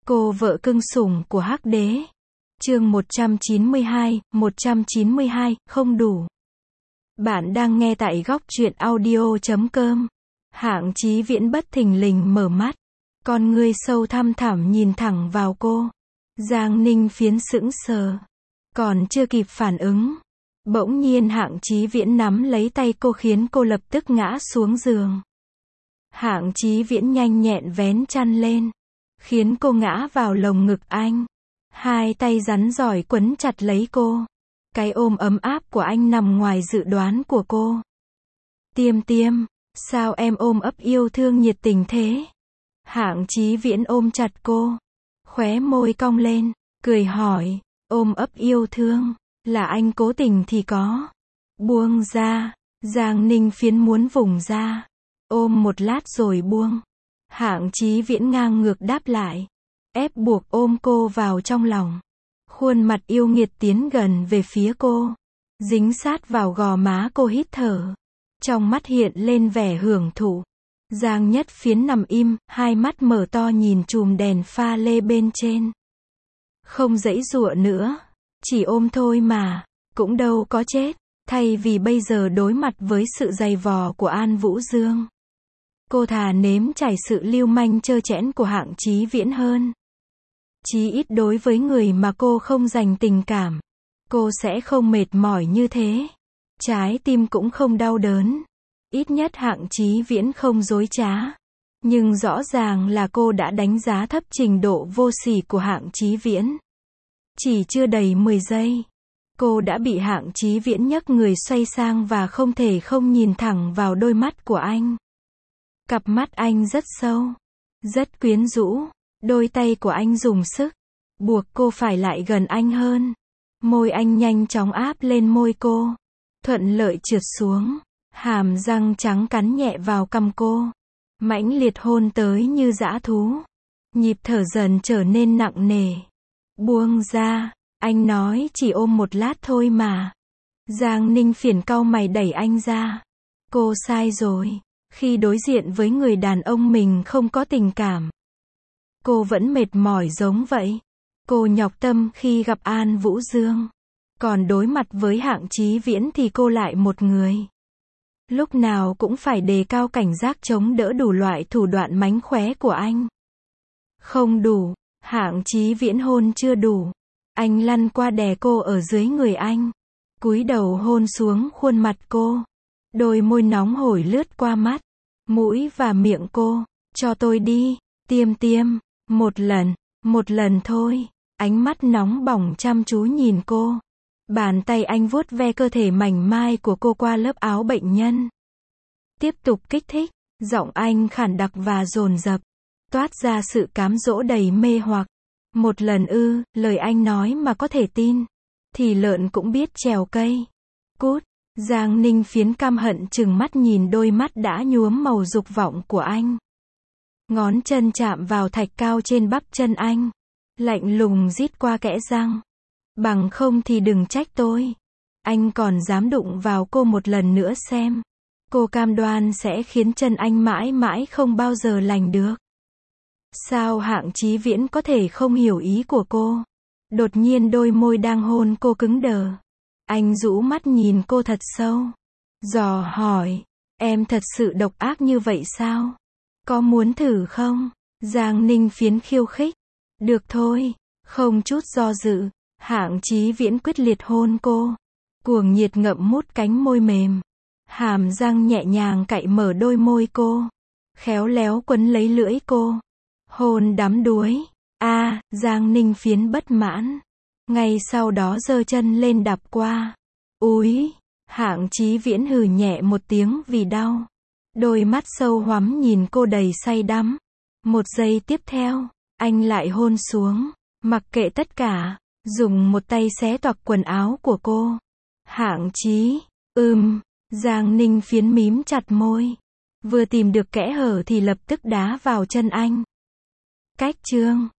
Cô vợ cưng sủng của Hắc Đế. Chương 192, không đủ. Bạn đang nghe tại góc truyện audio.com. Hạng Chí Viễn bất thình lình mở mắt. Con ngươi sâu thăm thẳm nhìn thẳng vào cô. Giang Ninh Phiến sững sờ. Còn chưa kịp phản ứng. Bỗng nhiên Hạng Chí Viễn nắm lấy tay cô khiến cô lập tức ngã xuống giường. Hạng Chí Viễn nhanh nhẹn vén chăn lên. Khiến cô ngã vào lồng ngực anh. Hai tay rắn giỏi quấn chặt lấy cô. Cái ôm ấm áp của anh nằm ngoài dự đoán của cô. Tiêm, sao em ôm ấp yêu thương nhiệt tình thế? Hạng Chí Viễn ôm chặt cô. Khóe môi cong lên, cười hỏi, ôm ấp yêu thương, là anh cố tình thì có. Buông ra, Giang Ninh Phiến muốn vùng ra. Ôm một lát rồi buông. Hạng Chí Viễn ngang ngược đáp lại. Ép buộc ôm cô vào trong lòng. Khuôn mặt yêu nghiệt tiến gần về phía cô. Dính sát vào gò má cô hít thở. Trong mắt hiện lên vẻ hưởng thụ. Giang Nhất Phiến nằm im, hai mắt mở to nhìn chùm đèn pha lê bên trên. Không giãy giụa nữa. Chỉ ôm thôi mà. Cũng đâu có chết. Thay vì bây giờ đối mặt với sự dày vò của An Vũ Dương. Cô thà nếm trải sự lưu manh trơ trẽn của Hạng Chí Viễn hơn. Chí ít đối với người mà cô không dành tình cảm. Cô sẽ không mệt mỏi như thế. Trái tim cũng không đau đớn. Ít nhất Hạng Chí Viễn không dối trá. Nhưng rõ ràng là cô đã đánh giá thấp trình độ vô sỉ của Hạng Chí Viễn. Chỉ chưa đầy 10 giây. Cô đã bị Hạng Chí Viễn nhấc người xoay sang và không thể không nhìn thẳng vào đôi mắt của anh. Cặp mắt anh rất sâu. Rất quyến rũ. Đôi tay của anh dùng sức. Buộc cô phải lại gần anh hơn. Môi anh nhanh chóng áp lên môi cô. Thuận lợi trượt xuống. Hàm răng trắng cắn nhẹ vào cằm cô. Mãnh liệt hôn tới như dã thú. Nhịp thở dần trở nên nặng nề. Buông ra. Anh nói chỉ ôm một lát thôi mà. Giang Ninh Phiền cau mày đẩy anh ra. Cô sai rồi. Khi đối diện với người đàn ông mình không có tình cảm. Cô vẫn mệt mỏi giống vậy. Cô nhọc tâm khi gặp An Vũ Dương. Còn đối mặt với Hạng Chí Viễn thì cô lại một người. Lúc nào cũng phải đề cao cảnh giác chống đỡ đủ loại thủ đoạn mánh khóe của anh. Không đủ. Hạng Chí Viễn hôn chưa đủ. Anh lăn qua đè cô ở dưới người anh. Cúi đầu hôn xuống khuôn mặt cô. Đôi môi nóng hổi lướt qua mắt, mũi và miệng cô. Cho tôi đi. Tiêm. Một lần thôi. Ánh mắt nóng bỏng chăm chú nhìn cô. Bàn tay anh vuốt ve cơ thể mảnh mai của cô qua lớp áo bệnh nhân. Tiếp tục kích thích. Giọng anh khản đặc và dồn dập. Toát ra sự cám dỗ đầy mê hoặc. Một lần ư, lời anh nói mà có thể tin. Thì lợn cũng biết trèo cây. Cút. Giang Ninh Phiến căm hận trừng mắt nhìn đôi mắt đã nhuốm màu dục vọng của anh. Ngón chân chạm vào thạch cao trên bắp chân anh. Lạnh lùng rít qua kẽ răng. Bằng không thì đừng trách tôi. Anh còn dám đụng vào cô một lần nữa xem. Cô cam đoan sẽ khiến chân anh mãi mãi không bao giờ lành được. Sao Hạng Chí Viễn có thể không hiểu ý của cô? Đột nhiên đôi môi đang hôn cô cứng đờ. Anh rũ mắt nhìn cô thật sâu. Dò hỏi. Em thật sự độc ác như vậy sao? Có muốn thử không? Giang Ninh Phiến khiêu khích. Được thôi. Không chút do dự. Hạng Chí Viễn quyết liệt hôn cô. Cuồng nhiệt ngậm mút cánh môi mềm. Hàm răng nhẹ nhàng cạy mở đôi môi cô. Khéo léo quấn lấy lưỡi cô. Hôn đắm đuối. Giang Ninh Phiến bất mãn. Ngay sau đó giơ chân lên đạp qua. Úi. Hạng Chí Viễn hừ nhẹ một tiếng vì đau. Đôi mắt sâu hoắm nhìn cô đầy say đắm. Một giây tiếp theo, anh lại hôn xuống. Mặc kệ tất cả, dùng một tay xé toạc quần áo của cô. Hạng Chí. Giang Ninh Phiến mím chặt môi. Vừa tìm được kẽ hở thì lập tức đá vào chân anh. Cách chương